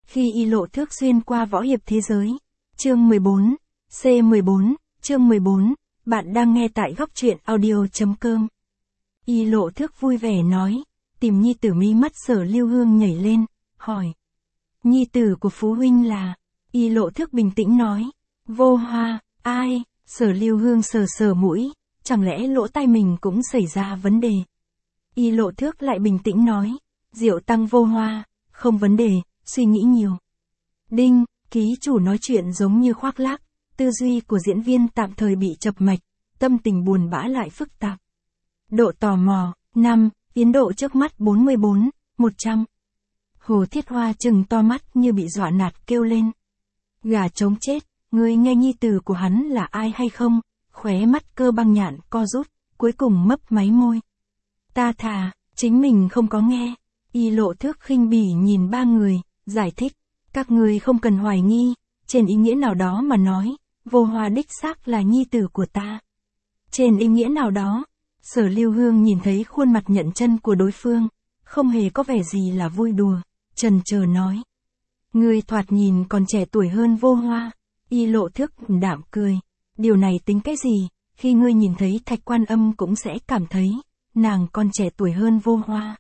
Khi Y Lộ Thước xuyên qua võ hiệp thế giới. Chương 14. C14. Chương 14. Bạn đang nghe tại góc truyện audio.com. Y Lộ Thước vui vẻ nói. Tìm nhi tử, mi mắt Sở Lưu Hương nhảy lên, hỏi. Nhi tử của Phú huynh là? Y Lộ Thước bình tĩnh nói. Vô Hoa. Ai? Sở Lưu Hương sờ sờ mũi. Chẳng lẽ lỗ tai mình cũng xảy ra vấn đề? Y Lộ Thước lại bình tĩnh nói. Diệu Tăng Vô Hoa. Không vấn đề, suy nghĩ nhiều. Đinh, ký chủ nói chuyện giống như khoác lác. Tư duy của diễn viên tạm thời bị chập mạch. Tâm tình buồn bã lại phức tạp. Độ tò mò. 5. Tiến độ trước mắt 44, 100. Hồ Thiết Hoa trừng to mắt như bị dọa nạt kêu lên. Gà trống chết, ngươi nghe nhi tử của hắn là ai hay không? Khóe mắt Cơ Băng Nhạn co rút, cuối cùng mấp máy môi. Ta thà, chính mình không có nghe. Y Lộ Thước khinh bỉ nhìn ba người, giải thích. Các người không cần hoài nghi, trên ý nghĩa nào đó mà nói, Vô Hoa đích xác là nhi tử của ta. Trên ý nghĩa nào đó, Sở Lưu Hương nhìn thấy khuôn mặt nhận chân của đối phương, không hề có vẻ gì là vui đùa, chần chờ nói. Người thoạt nhìn còn trẻ tuổi hơn Vô Hoa. Y Lộ Thước đạm cười. Điều này tính cái gì, khi ngươi nhìn thấy Thạch Quan Âm cũng sẽ cảm thấy, nàng còn trẻ tuổi hơn Vô Hoa.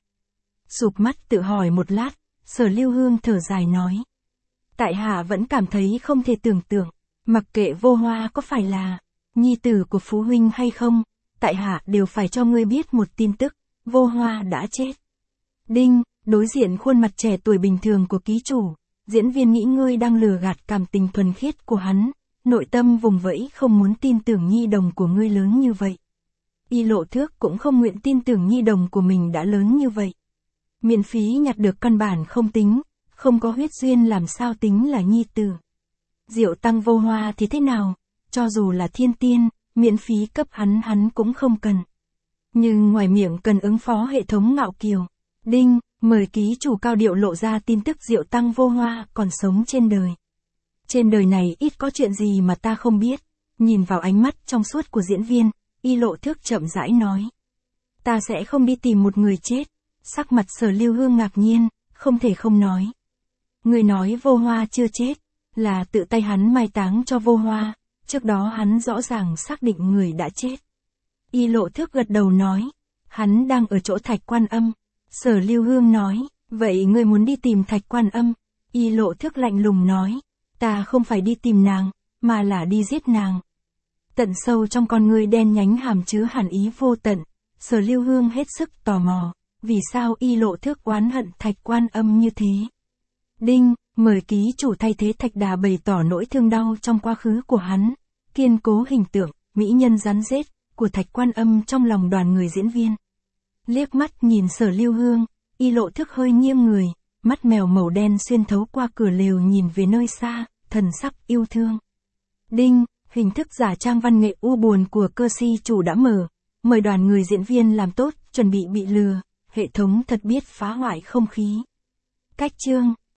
Sụp mắt tự hỏi một lát, Sở Lưu Hương thở dài nói. Tại hạ vẫn cảm thấy không thể tưởng tượng, mặc kệ Vô Hoa có phải là nhi tử của Phú huynh hay không, tại hạ đều phải cho ngươi biết một tin tức, Vô Hoa đã chết. Đinh, đối diện khuôn mặt trẻ tuổi bình thường của ký chủ, diễn viên nghĩ ngươi đang lừa gạt cảm tình thuần khiết của hắn, nội tâm vùng vẫy không muốn tin tưởng nhi đồng của ngươi lớn như vậy. Y Lộ Thước cũng không nguyện tin tưởng nhi đồng của mình đã lớn như vậy. Miễn phí nhặt được căn bản không tính, không có huyết duyên làm sao tính là nhi tử. Diệu Tăng Vô Hoa thì thế nào, cho dù là thiên tiên, miễn phí cấp hắn cũng không cần. Nhưng ngoài miệng cần ứng phó hệ thống ngạo kiều. Đinh, mời ký chủ cao điệu lộ ra tin tức Diệu Tăng Vô Hoa còn sống trên đời. Trên đời này ít có chuyện gì mà ta không biết. Nhìn vào ánh mắt trong suốt của diễn viên, Y Lộ Thước chậm rãi nói. Ta sẽ không đi tìm một người chết. Sắc mặt Sở Lưu Hương ngạc nhiên, không thể không nói. Người nói Vô Hoa chưa chết, là tự tay hắn mai táng cho Vô Hoa, trước đó hắn rõ ràng xác định người đã chết. Y Lộ Thước gật đầu nói, hắn đang ở chỗ Thạch Quan Âm. Sở Lưu Hương nói, vậy ngươi muốn đi tìm Thạch Quan Âm? Y Lộ Thước lạnh lùng nói, ta không phải đi tìm nàng, mà là đi giết nàng. Tận sâu trong con ngươi đen nhánh hàm chứa hàn ý vô tận, Sở Lưu Hương hết sức tò mò, vì sao Y Lộ Thước oán hận Thạch Quan Âm như thế. Đinh, mời ký chủ thay thế Thạch Đà bày tỏ nỗi thương đau trong quá khứ của hắn, kiên cố hình tượng, mỹ nhân rắn rết, của Thạch Quan Âm trong lòng đoàn người diễn viên. Liếc mắt nhìn Sở Lưu Hương, Y Lộ Thước hơi nghiêng người, mắt mèo màu đen xuyên thấu qua cửa lều nhìn về nơi xa, thần sắc yêu thương. Đinh, hình thức giả trang văn nghệ u buồn của Cơ Si chủ đã mở, mời đoàn người diễn viên làm tốt, chuẩn bị lừa, hệ thống thật biết phá hoại không khí. Cách chương